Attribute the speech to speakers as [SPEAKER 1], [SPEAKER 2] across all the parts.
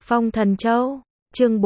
[SPEAKER 1] Phong Thần Châu, chương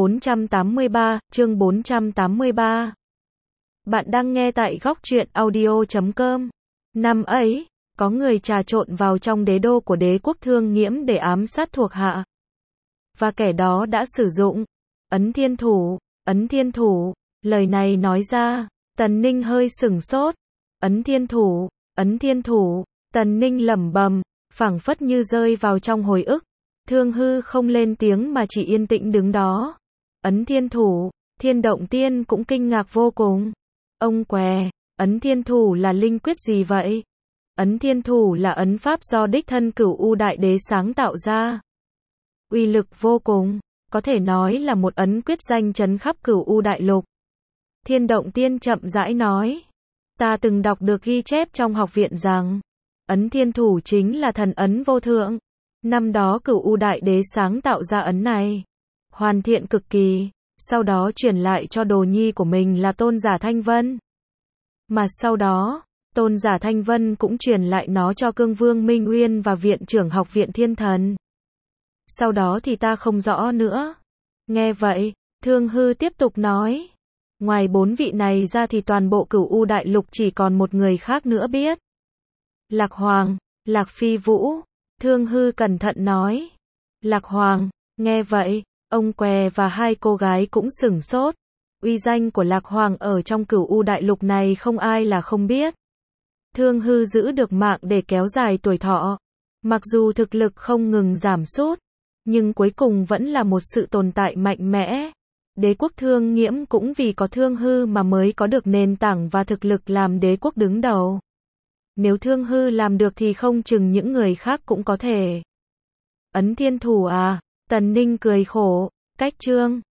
[SPEAKER 1] 483, chương 483. Bạn đang nghe tại góc truyện audio.com. Năm ấy, có người trà trộn vào trong đế đô của đế quốc Thương Nghiễm để ám sát thuộc hạ. Và kẻ đó đã sử dụng ấn thiên thủ, lời này nói ra, Tần Ninh hơi sửng sốt. Ấn thiên thủ, Tần Ninh lẩm bẩm, phảng phất như rơi vào trong hồi ức. Thương Hư không lên tiếng mà chỉ yên tĩnh đứng đó. Ấn thiên thủ, Thiên Động Tiên cũng kinh ngạc vô cùng. Ông què, ấn thiên thủ là linh quyết gì vậy? Ấn thiên thủ là ấn pháp do đích thân Cửu U Đại Đế sáng tạo ra. Uy lực vô cùng, có thể nói là một ấn quyết danh chấn khắp Cửu U Đại Lục. Thiên Động Tiên chậm rãi nói, ta từng đọc được ghi chép trong học viện rằng, ấn thiên thủ chính là thần ấn vô thượng. Năm đó Cửu U Đại Đế sáng tạo ra ấn này, hoàn thiện cực kỳ, sau đó truyền lại cho đồ nhi của mình là Tôn Giả Thanh Vân. Mà sau đó, Tôn Giả Thanh Vân cũng truyền lại nó cho Cương Vương Minh Uyên và Viện trưởng Học viện Thiên Thần. Sau đó thì ta không rõ nữa. Nghe vậy, Thương Hư tiếp tục nói, ngoài 4 vị này ra thì toàn bộ Cửu U Đại Lục chỉ còn một người khác nữa biết. Lạc Hoàng, Lạc Phi Vũ. Thương Hư cẩn thận nói. Lạc Hoàng, nghe vậy, ông què và hai cô gái cũng sửng sốt. Uy danh của Lạc Hoàng ở trong Cửu U Đại Lục này không ai là không biết. Thương Hư giữ được mạng để kéo dài tuổi thọ. Mặc dù thực lực không ngừng giảm sút, nhưng cuối cùng vẫn là một sự tồn tại mạnh mẽ. Đế quốc Thương Nghiễm cũng vì có Thương Hư mà mới có được nền tảng và thực lực làm đế quốc đứng đầu. Nếu Thương Hư làm được thì không chừng những người khác cũng có thể. Ấn thiên thủ à? Tần Ninh cười khổ, cách chương